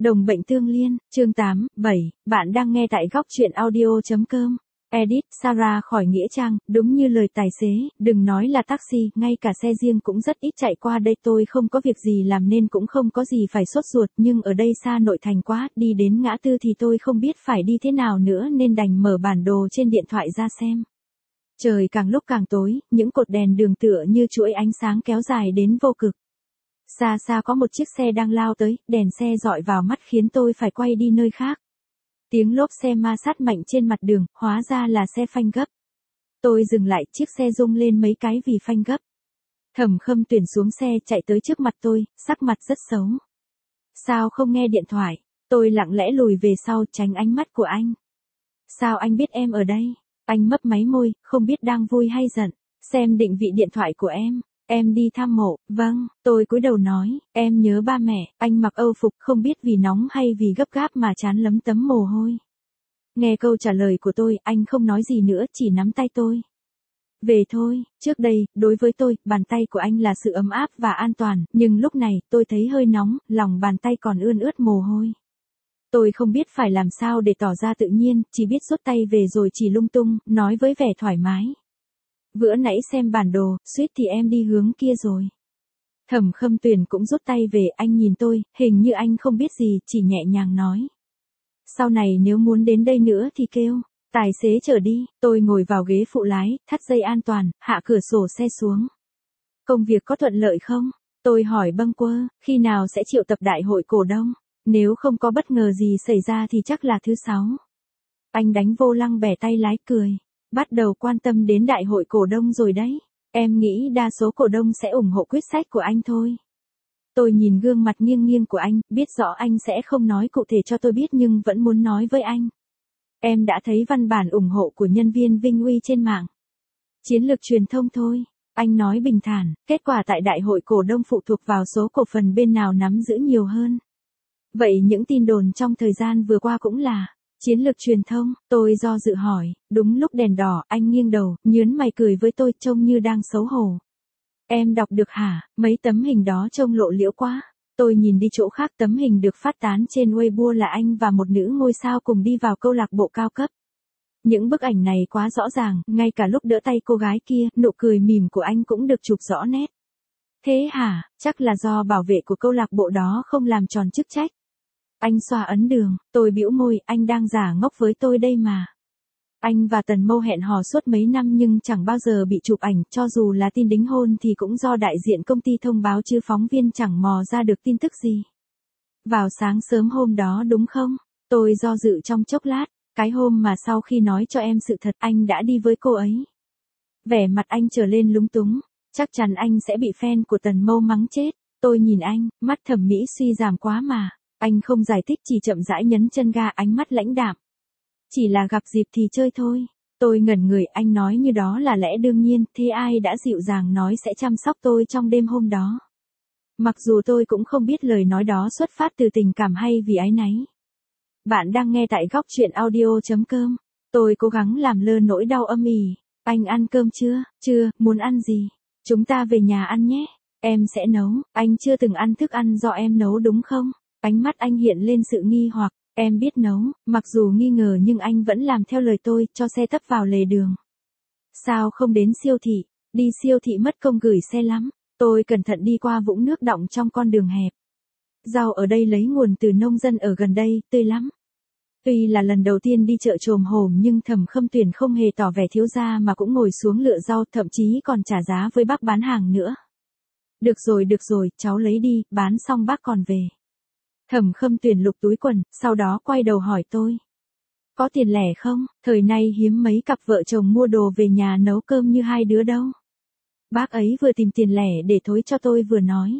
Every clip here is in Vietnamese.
Đồng bệnh tương liên, chương 8, 7, bạn đang nghe tại góc truyện audio.com. Edit, Sarah khỏi nghĩa trang, đúng như lời tài xế, đừng nói là taxi, ngay cả xe riêng cũng rất ít chạy qua đây. Tôi không có việc gì làm nên cũng không có gì phải sốt ruột, nhưng ở đây xa nội thành quá, đi đến ngã tư thì tôi không biết phải đi thế nào nữa nên đành mở bản đồ trên điện thoại ra xem. Trời càng lúc càng tối, những cột đèn đường tựa như chuỗi ánh sáng kéo dài đến vô cực. Xa xa có một chiếc xe đang lao tới, đèn xe dọi vào mắt khiến tôi phải quay đi nơi khác. Tiếng lốp xe ma sát mạnh trên mặt đường, hóa ra là xe phanh gấp. Tôi dừng lại, chiếc xe rung lên mấy cái vì phanh gấp. Thẩm Khâm Tuyển xuống xe chạy tới trước mặt tôi, sắc mặt rất xấu. Sao không nghe điện thoại? Tôi lặng lẽ lùi về sau tránh ánh mắt của anh. Sao anh biết em ở đây? Anh mấp máy môi, không biết đang vui hay giận. Xem định vị điện thoại của em. Em đi thăm mộ, vâng, tôi cúi đầu nói, em nhớ ba mẹ. Anh mặc âu phục, không biết vì nóng hay vì gấp gáp mà trán lấm tấm mồ hôi. Nghe câu trả lời của tôi, anh không nói gì nữa, chỉ nắm tay tôi. Về thôi, trước đây, đối với tôi, bàn tay của anh là sự ấm áp và an toàn, nhưng lúc này, tôi thấy hơi nóng, lòng bàn tay còn ươn ướt mồ hôi. Tôi không biết phải làm sao để tỏ ra tự nhiên, chỉ biết rút tay về rồi chỉ lung tung, nói với vẻ thoải mái. Bữa nãy xem bản đồ, suýt thì em đi hướng kia rồi. Thẩm Khâm Tuyển cũng rút tay về, anh nhìn tôi, hình như anh không biết gì, chỉ nhẹ nhàng nói. Sau này nếu muốn đến đây nữa thì kêu, tài xế chở đi. Tôi ngồi vào ghế phụ lái, thắt dây an toàn, hạ cửa sổ xe xuống. Công việc có thuận lợi không? Tôi hỏi bâng quơ, khi nào sẽ triệu tập đại hội cổ đông? Nếu không có bất ngờ gì xảy ra thì chắc là thứ 6. Anh đánh vô lăng bẻ tay lái cười. Bắt đầu quan tâm đến đại hội cổ đông rồi đấy. Em nghĩ đa số cổ đông sẽ ủng hộ quyết sách của anh thôi. Tôi nhìn gương mặt nghiêng nghiêng của anh, biết rõ anh sẽ không nói cụ thể cho tôi biết nhưng vẫn muốn nói với anh. Em đã thấy văn bản ủng hộ của nhân viên Vinh Uy trên mạng. Chiến lược truyền thông thôi. Anh nói bình thản, kết quả tại đại hội cổ đông phụ thuộc vào số cổ phần bên nào nắm giữ nhiều hơn. Vậy những tin đồn trong thời gian vừa qua cũng là chiến lược truyền thông. Tôi do dự hỏi, đúng lúc đèn đỏ, anh nghiêng đầu, nhớn mày cười với tôi trông như đang xấu hổ. Em đọc được hả? Mấy tấm hình đó trông lộ liễu quá. Tôi nhìn đi chỗ khác, tấm hình được phát tán trên Weibo là anh và một nữ ngôi sao cùng đi vào câu lạc bộ cao cấp. Những bức ảnh này quá rõ ràng, ngay cả lúc đỡ tay cô gái kia, nụ cười mỉm của anh cũng được chụp rõ nét. Thế hả? Chắc là do bảo vệ của câu lạc bộ đó không làm tròn chức trách. Anh xoa ấn đường, tôi bĩu môi, anh đang giả ngốc với tôi đây mà. Anh và Tần Mâu hẹn hò suốt mấy năm nhưng chẳng bao giờ bị chụp ảnh, cho dù là tin đính hôn thì cũng do đại diện công ty thông báo chứ phóng viên chẳng mò ra được tin tức gì. Vào sáng sớm hôm đó đúng không? Tôi do dự trong chốc lát, cái hôm mà sau khi nói cho em sự thật anh đã đi với cô ấy. Vẻ mặt anh trở lên lúng túng, chắc chắn anh sẽ bị fan của Tần Mâu mắng chết. Tôi nhìn anh, mắt thẩm mỹ suy giảm quá mà. Anh không giải thích chỉ chậm rãi nhấn chân ga, ánh mắt lãnh đạm. Chỉ là gặp dịp thì chơi thôi. Tôi ngẩn người, anh nói như đó là lẽ đương nhiên, thế ai đã dịu dàng nói sẽ chăm sóc tôi trong đêm hôm đó. Mặc dù tôi cũng không biết lời nói đó xuất phát từ tình cảm hay vì áy náy. Bạn đang nghe tại góc truyện audio.com. Tôi cố gắng làm lơ nỗi đau âm ỉ. Anh ăn cơm chưa? Chưa, muốn ăn gì? Chúng ta về nhà ăn nhé. Em sẽ nấu. Anh chưa từng ăn thức ăn do em nấu đúng không? Ánh mắt anh hiện lên sự nghi hoặc. Em biết nấu, mặc dù nghi ngờ nhưng anh vẫn làm theo lời tôi, cho xe tấp vào lề đường. Sao không đến siêu thị? Đi siêu thị mất công gửi xe lắm. Tôi cẩn thận đi qua vũng nước đọng trong con đường hẹp. Rau ở đây lấy nguồn từ nông dân ở gần đây, tươi lắm. Tuy là lần đầu tiên đi chợ chồm hổm nhưng Thẩm Khâm Tuyển không hề tỏ vẻ thiếu gia mà cũng ngồi xuống lựa rau, thậm chí còn trả giá với bác bán hàng nữa. Được rồi, cháu lấy đi, bán xong bác còn về. Thẩm Khâm Tuyển lục túi quần, sau đó quay đầu hỏi tôi. Có tiền lẻ không? Thời nay hiếm mấy cặp vợ chồng mua đồ về nhà nấu cơm như hai đứa đâu. Bác ấy vừa tìm tiền lẻ để thối cho tôi vừa nói.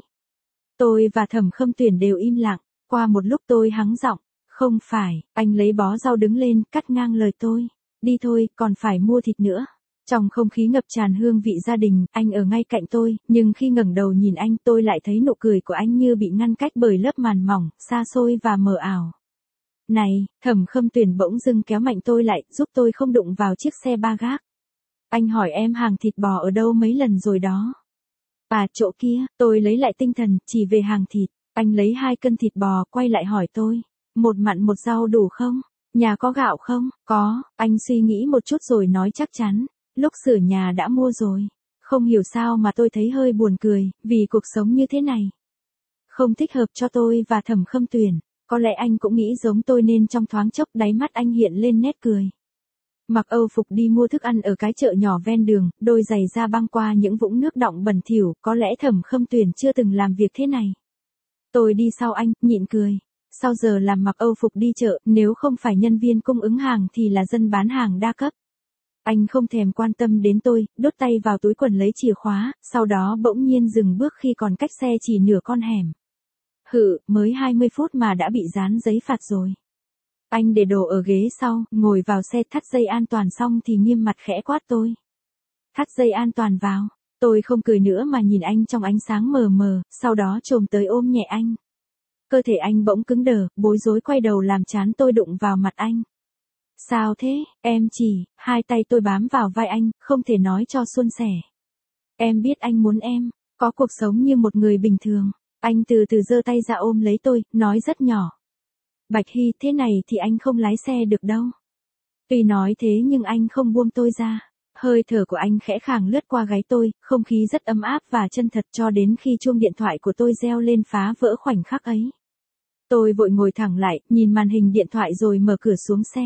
Tôi và Thẩm Khâm Tuyển đều im lặng, qua một lúc tôi hắng giọng. Không phải, anh lấy bó rau đứng lên, cắt ngang lời tôi. Đi thôi, còn phải mua thịt nữa. Trong không khí ngập tràn hương vị gia đình, anh ở ngay cạnh tôi, nhưng khi ngẩng đầu nhìn anh tôi lại thấy nụ cười của anh như bị ngăn cách bởi lớp màn mỏng, xa xôi và mờ ảo. Này, Thẩm Khâm Tuyển bỗng dưng kéo mạnh tôi lại, giúp tôi không đụng vào chiếc xe ba gác. Anh hỏi em hàng thịt bò ở đâu mấy lần rồi đó. À, chỗ kia, tôi lấy lại tinh thần, chỉ về hàng thịt. Anh lấy 2 cân thịt bò quay lại hỏi tôi. Một mặn một rau đủ không? Nhà có gạo không? Có, anh suy nghĩ một chút rồi nói chắc chắn. Lúc sửa nhà đã mua rồi. Không hiểu sao mà tôi thấy hơi buồn cười, vì cuộc sống như thế này không thích hợp cho tôi và Thẩm Khâm Tuyển. Có lẽ anh cũng nghĩ giống tôi nên trong thoáng chốc đáy mắt anh hiện lên nét cười. Mặc Âu phục đi mua thức ăn ở cái chợ nhỏ ven đường, đôi giày da băng qua những vũng nước đọng bẩn thỉu, có lẽ Thẩm Khâm Tuyển chưa từng làm việc thế này. Tôi đi sau anh, nhịn cười. Sau giờ làm mặc Âu phục đi chợ, nếu không phải nhân viên cung ứng hàng thì là dân bán hàng đa cấp. Anh không thèm quan tâm đến tôi, đút tay vào túi quần lấy chìa khóa, sau đó bỗng nhiên dừng bước khi còn cách xe chỉ nửa con hẻm. Mới 20 phút mà đã bị dán giấy phạt rồi. Anh để đồ ở ghế sau, ngồi vào xe thắt dây an toàn xong thì nghiêm mặt khẽ quát tôi. Thắt dây an toàn vào. Tôi không cười nữa mà nhìn anh trong ánh sáng mờ mờ, sau đó chồm tới ôm nhẹ anh. Cơ thể anh bỗng cứng đờ, bối rối quay đầu làm trán tôi đụng vào mặt anh. Sao thế, em chỉ, 2 tay tôi bám vào vai anh, không thể nói cho suôn sẻ. Em biết anh muốn em, có cuộc sống như một người bình thường. Anh từ từ giơ tay ra ôm lấy tôi, nói rất nhỏ. Bạch Hy, thế này thì anh không lái xe được đâu. Tuy nói thế nhưng anh không buông tôi ra. Hơi thở của anh khẽ khàng lướt qua gáy tôi, không khí rất ấm áp và chân thật cho đến khi chuông điện thoại của tôi reo lên phá vỡ khoảnh khắc ấy. Tôi vội ngồi thẳng lại, nhìn màn hình điện thoại rồi mở cửa xuống xe.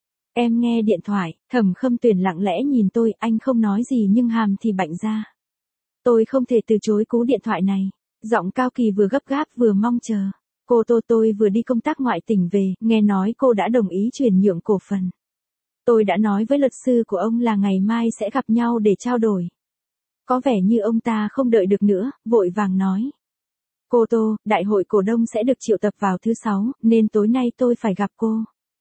Em nghe điện thoại, Thẩm Khâm Tuyển lặng lẽ nhìn tôi, anh không nói gì nhưng hàm thì bạnh ra. Tôi không thể từ chối cú điện thoại này. Giọng Cao Kỳ vừa gấp gáp vừa mong chờ. Cô tôi vừa đi công tác ngoại tỉnh về, nghe nói cô đã đồng ý chuyển nhượng cổ phần. Tôi đã nói với luật sư của ông là ngày mai sẽ gặp nhau để trao đổi. Có vẻ như ông ta không đợi được nữa, vội vàng nói. Cô đại hội cổ đông sẽ được triệu tập vào thứ 6, nên tối nay tôi phải gặp cô.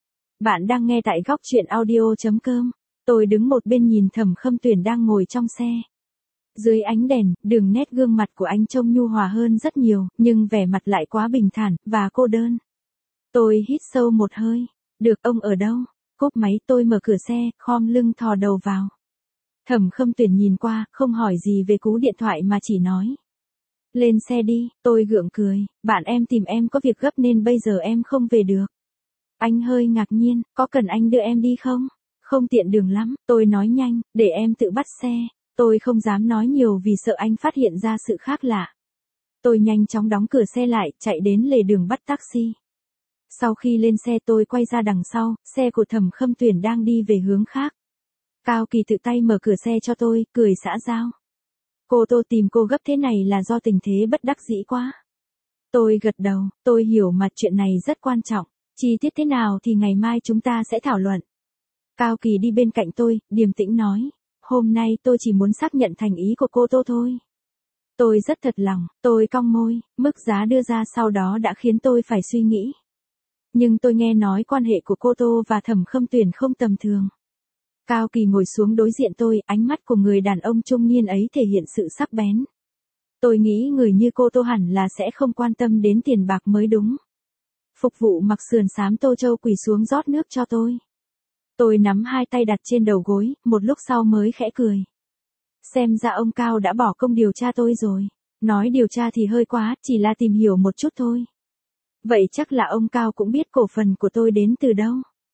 Bạn đang nghe tại góc truyện audio.com. Tôi đứng một bên nhìn Thẩm Khâm Tuyển đang ngồi trong xe. Dưới ánh đèn, đường nét gương mặt của anh trông nhu hòa hơn rất nhiều, nhưng vẻ mặt lại quá bình thản, và cô đơn. Tôi hít sâu một hơi. Được, ông ở đâu? Cúp máy tôi mở cửa xe, khom lưng thò đầu vào. Thẩm Khâm Tuyển nhìn qua, không hỏi gì về cú điện thoại mà chỉ nói. Lên xe đi, tôi gượng cười, bạn em tìm em có việc gấp nên bây giờ em không về được. Anh hơi ngạc nhiên, có cần anh đưa em đi không? Không tiện đường lắm, tôi nói nhanh, để em tự bắt xe. Tôi không dám nói nhiều vì sợ anh phát hiện ra sự khác lạ. Tôi nhanh chóng đóng cửa xe lại, chạy đến lề đường bắt taxi. Sau khi lên xe tôi quay ra đằng sau, xe của Thẩm Khâm Tuyển đang đi về hướng khác. Cao Kỳ tự tay mở cửa xe cho tôi, cười xã giao. Cô tìm cô gấp thế này là do tình thế bất đắc dĩ quá. Tôi gật đầu, tôi hiểu mà chuyện này rất quan trọng. Chi tiết thế nào thì ngày mai chúng ta sẽ thảo luận. Cao Kỳ đi bên cạnh tôi, điềm tĩnh nói. Hôm nay tôi chỉ muốn xác nhận thành ý của cô thôi. Tôi rất thật lòng, tôi cong môi, mức giá đưa ra sau đó đã khiến tôi phải suy nghĩ. Nhưng tôi nghe nói quan hệ của cô và Thẩm Khâm Tuyển không tầm thường. Cao Kỳ ngồi xuống đối diện tôi, ánh mắt của người đàn ông trung niên ấy thể hiện sự sắc bén. Tôi nghĩ người như cô hẳn là sẽ không quan tâm đến tiền bạc mới đúng. Phục vụ mặc sườn xám Tô Châu quỳ xuống rót nước cho tôi. Tôi nắm 2 tay đặt trên đầu gối, một lúc sau mới khẽ cười. Xem ra ông Cao đã bỏ công điều tra tôi rồi. Nói điều tra thì hơi quá, chỉ là tìm hiểu một chút thôi. Vậy chắc là ông Cao cũng biết cổ phần của tôi đến từ đâu.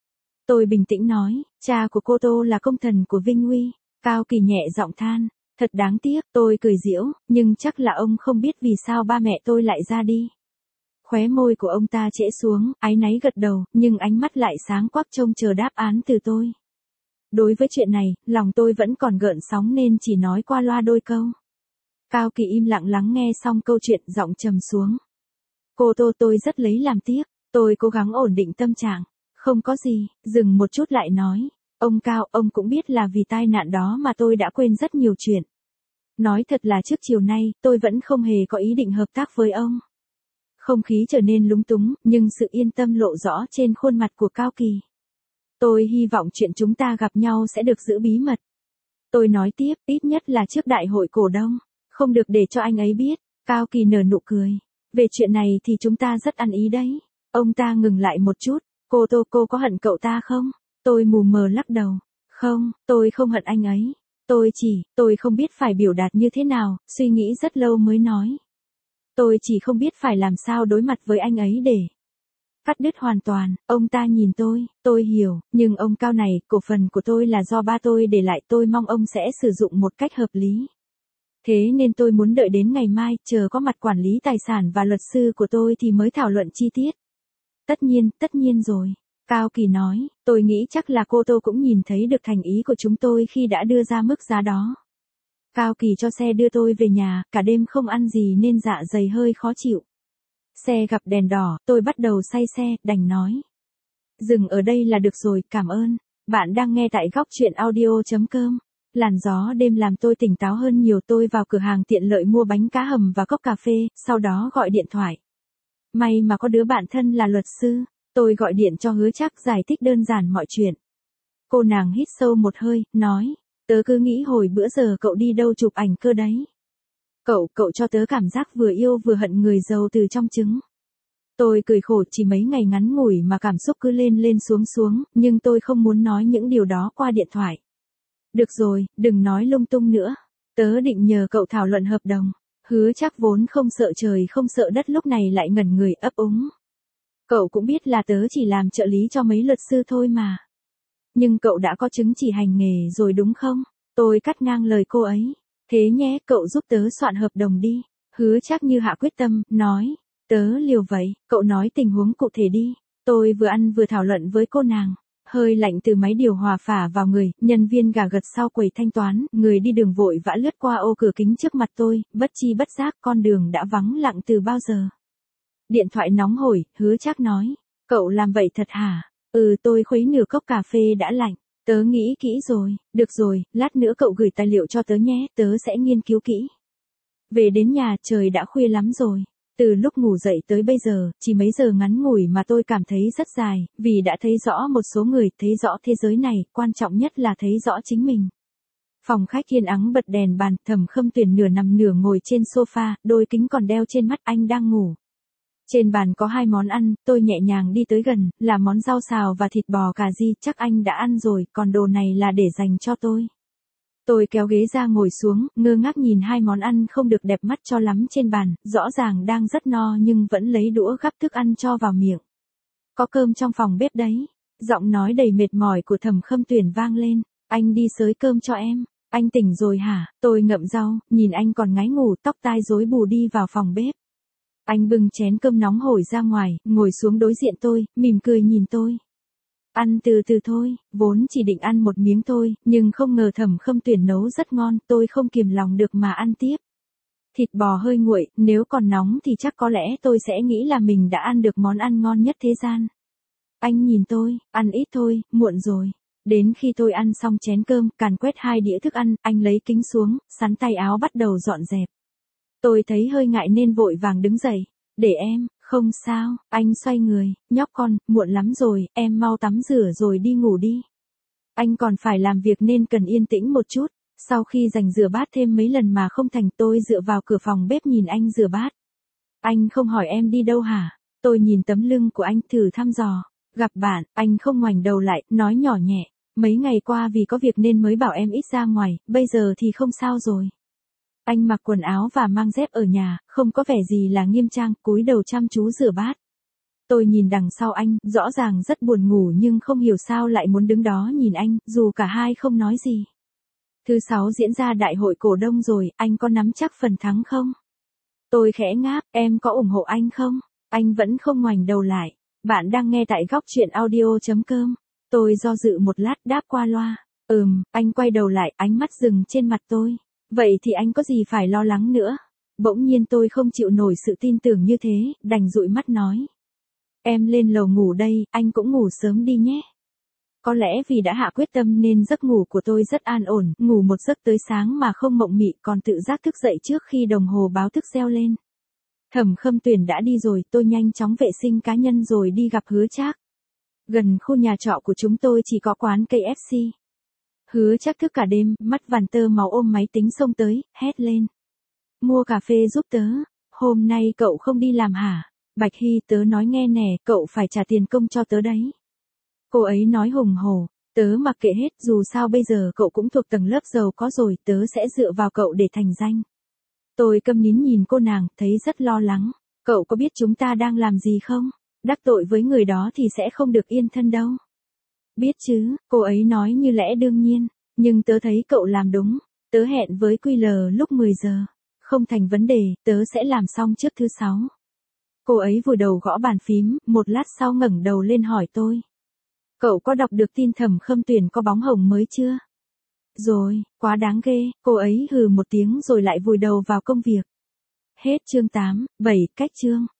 Tôi bình tĩnh nói, cha của cô là công thần của Vinh Uy. Cao Kỳ nhẹ giọng than, thật đáng tiếc, tôi cười giễu, nhưng chắc là ông không biết vì sao ba mẹ tôi lại ra đi. Khóe môi của ông ta trễ xuống, áy náy gật đầu, nhưng ánh mắt lại sáng quắc trông chờ đáp án từ tôi. Đối với chuyện này, lòng tôi vẫn còn gợn sóng nên chỉ nói qua loa đôi câu. Cao Kỳ im lặng lắng nghe xong câu chuyện, giọng trầm xuống. Cô tôi rất lấy làm tiếc, tôi cố gắng ổn định tâm trạng. Không có gì, dừng một chút lại nói. Ông Cao, ông cũng biết là vì tai nạn đó mà tôi đã quên rất nhiều chuyện. Nói thật là trước chiều nay, tôi vẫn không hề có ý định hợp tác với ông. Không khí trở nên lúng túng, nhưng sự yên tâm lộ rõ trên khuôn mặt của Cao Kỳ. Tôi hy vọng chuyện chúng ta gặp nhau sẽ được giữ bí mật. Tôi nói tiếp, ít nhất là trước đại hội cổ đông. Không được để cho anh ấy biết. Cao Kỳ nở nụ cười. Về chuyện này thì chúng ta rất ăn ý đấy. Ông ta ngừng lại một chút. Cô có hận cậu ta không? Tôi mù mờ lắc đầu. Không, tôi không hận anh ấy. Tôi không biết phải biểu đạt như thế nào, suy nghĩ rất lâu mới nói. Tôi chỉ không biết phải làm sao đối mặt với anh ấy để cắt đứt hoàn toàn. Ông ta nhìn tôi hiểu, nhưng ông Cao này, cổ phần của tôi là do ba tôi để lại, tôi mong ông sẽ sử dụng một cách hợp lý. Thế nên tôi muốn đợi đến ngày mai, chờ có mặt quản lý tài sản và luật sư của tôi thì mới thảo luận chi tiết. Tất nhiên rồi. Cao Kỳ nói, tôi nghĩ chắc là cô Tô cũng nhìn thấy được thành ý của chúng tôi khi đã đưa ra mức giá đó. Cao Kỳ cho xe đưa tôi về nhà, cả đêm không ăn gì nên dạ dày hơi khó chịu. Xe gặp đèn đỏ, tôi bắt đầu say xe, đành nói. Dừng ở đây là được rồi, cảm ơn. Bạn đang nghe tại góc truyện audio.com. Làn gió đêm làm tôi tỉnh táo hơn nhiều, tôi vào cửa hàng tiện lợi mua bánh cá hầm và cốc cà phê, sau đó gọi điện thoại. May mà có đứa bạn thân là luật sư, tôi gọi điện cho Hứa Trác giải thích đơn giản mọi chuyện. Cô nàng hít sâu một hơi, nói, tớ cứ nghĩ hồi bữa giờ cậu đi đâu chụp ảnh cơ đấy. Cậu cho tớ cảm giác vừa yêu vừa hận người giàu từ trong trứng. Tôi cười khổ, chỉ mấy ngày ngắn ngủi mà cảm xúc cứ lên xuống, nhưng tôi không muốn nói những điều đó qua điện thoại. Được rồi, đừng nói lung tung nữa. Tớ định nhờ cậu thảo luận hợp đồng. Hứa Trác vốn không sợ trời không sợ đất lúc này lại ngẩn người ấp úng. Cậu cũng biết là tớ chỉ làm trợ lý cho mấy luật sư thôi mà. Nhưng cậu đã có chứng chỉ hành nghề rồi đúng không? Tôi cắt ngang lời cô ấy. Thế nhé, cậu giúp tớ soạn hợp đồng đi. Hứa Trác như hạ quyết tâm, nói. Tớ liều vậy, cậu nói tình huống cụ thể đi. Tôi vừa ăn vừa thảo luận với cô nàng. Hơi lạnh từ máy điều hòa phả vào người, nhân viên gà gật sau quầy thanh toán, người đi đường vội vã lướt qua ô cửa kính trước mặt tôi, bất chi bất giác con đường đã vắng lặng từ bao giờ. Điện thoại nóng hổi, Hứa Trác nói. Cậu làm vậy thật hả? Tôi khuấy nửa cốc cà phê đã lạnh. Tớ nghĩ kỹ rồi, được rồi, lát nữa cậu gửi tài liệu cho tớ nhé, tớ sẽ nghiên cứu kỹ. Về đến nhà trời đã khuya lắm rồi. Từ lúc ngủ dậy tới bây giờ, chỉ mấy giờ ngắn ngủi mà tôi cảm thấy rất dài, vì đã thấy rõ một số người, thấy rõ thế giới này, quan trọng nhất là thấy rõ chính mình. Phòng khách yên ắng bật đèn bàn, Thẩm Khâm Tuyển nửa nằm nửa ngồi trên sofa, đôi kính còn đeo trên mắt, anh đang ngủ. Trên bàn có 2 món ăn, tôi nhẹ nhàng đi tới gần, là món rau xào và thịt bò cà ri, chắc anh đã ăn rồi, còn đồ này là để dành cho tôi. Tôi kéo ghế ra ngồi xuống, ngơ ngác nhìn 2 món ăn không được đẹp mắt cho lắm trên bàn, rõ ràng đang rất no nhưng vẫn lấy đũa gắp thức ăn cho vào miệng. Có cơm trong phòng bếp đấy. Giọng nói đầy mệt mỏi của Thẩm Khâm Tuyển vang lên. Anh đi xới cơm cho em. Anh tỉnh rồi hả? Tôi ngậm rau, nhìn anh còn ngái ngủ, tóc tai rối bù đi vào phòng bếp. Anh bưng chén cơm nóng hổi ra ngoài, ngồi xuống đối diện tôi, mỉm cười nhìn tôi. Ăn từ từ thôi, vốn chỉ định ăn một miếng thôi, nhưng không ngờ Thẩm Khâm Tuyển nấu rất ngon, tôi không kiềm lòng được mà ăn tiếp. Thịt bò hơi nguội, nếu còn nóng thì chắc có lẽ tôi sẽ nghĩ là mình đã ăn được món ăn ngon nhất thế gian. Anh nhìn tôi, ăn ít thôi, muộn rồi. Đến khi tôi ăn xong chén cơm, càn quét 2 đĩa thức ăn, anh lấy kính xuống, sắn tay áo bắt đầu dọn dẹp. Tôi thấy hơi ngại nên vội vàng đứng dậy. Để em, không sao, anh xoay người, nhóc con, muộn lắm rồi, em mau tắm rửa rồi đi ngủ đi. Anh còn phải làm việc nên cần yên tĩnh một chút. Sau khi giành rửa bát thêm mấy lần mà không thành, tôi dựa vào cửa phòng bếp nhìn anh rửa bát. Anh không hỏi em đi đâu hả? Tôi nhìn tấm lưng của anh thử thăm dò. Gặp bạn, anh không ngoảnh đầu lại, nói nhỏ nhẹ. Mấy ngày qua vì có việc nên mới bảo em ít ra ngoài, bây giờ thì không sao rồi. Anh mặc quần áo và mang dép ở nhà, không có vẻ gì là nghiêm trang, cúi đầu chăm chú rửa bát. Tôi nhìn đằng sau anh, rõ ràng rất buồn ngủ nhưng không hiểu sao lại muốn đứng đó nhìn anh, dù cả hai không nói gì. Thứ 6 diễn ra đại hội cổ đông rồi, anh có nắm chắc phần thắng không? Tôi khẽ ngáp, em có ủng hộ anh không? Anh vẫn không ngoảnh đầu lại. Bạn đang nghe tại góc truyện audio.com. Tôi do dự một lát đáp qua loa. Anh quay đầu lại, ánh mắt dừng trên mặt tôi. Vậy thì anh có gì phải lo lắng nữa? Bỗng nhiên tôi không chịu nổi sự tin tưởng như thế, đành dụi mắt nói. Em lên lầu ngủ đây, anh cũng ngủ sớm đi nhé. Có lẽ vì đã hạ quyết tâm nên giấc ngủ của tôi rất an ổn, ngủ một giấc tới sáng mà không mộng mị, còn tự giác thức dậy trước khi đồng hồ báo thức reo lên. Thẩm Khâm Tuyển đã đi rồi, tôi nhanh chóng vệ sinh cá nhân rồi đi gặp Hứa Trác. Gần khu nhà trọ của chúng tôi chỉ có quán KFC. Hứa Trác thức cả đêm, mắt vằn tơ máu ôm máy tính xông tới, hét lên. Mua cà phê giúp tớ. Hôm nay cậu không đi làm hả? Bạch Hy, tớ nói nghe nè, cậu phải trả tiền công cho tớ đấy. Cô ấy nói hùng hổ, tớ mặc kệ hết, dù sao bây giờ cậu cũng thuộc tầng lớp giàu có rồi, tớ sẽ dựa vào cậu để thành danh. Tôi câm nín nhìn cô nàng, thấy rất lo lắng. Cậu có biết chúng ta đang làm gì không? Đắc tội với người đó thì sẽ không được yên thân đâu. Biết chứ, cô ấy nói như lẽ đương nhiên. Nhưng tớ thấy cậu làm đúng. Tớ hẹn với QL lúc 10 giờ. Không thành vấn đề, tớ sẽ làm xong trước thứ 6. Cô ấy vùi đầu gõ bàn phím, một lát sau ngẩng đầu lên hỏi tôi. Cậu có đọc được tin Thẩm Khâm tuyển có bóng hồng mới chưa? Rồi, quá đáng ghê, cô ấy hừ một tiếng rồi lại vùi đầu vào công việc. Hết chương 8, 7, cách chương.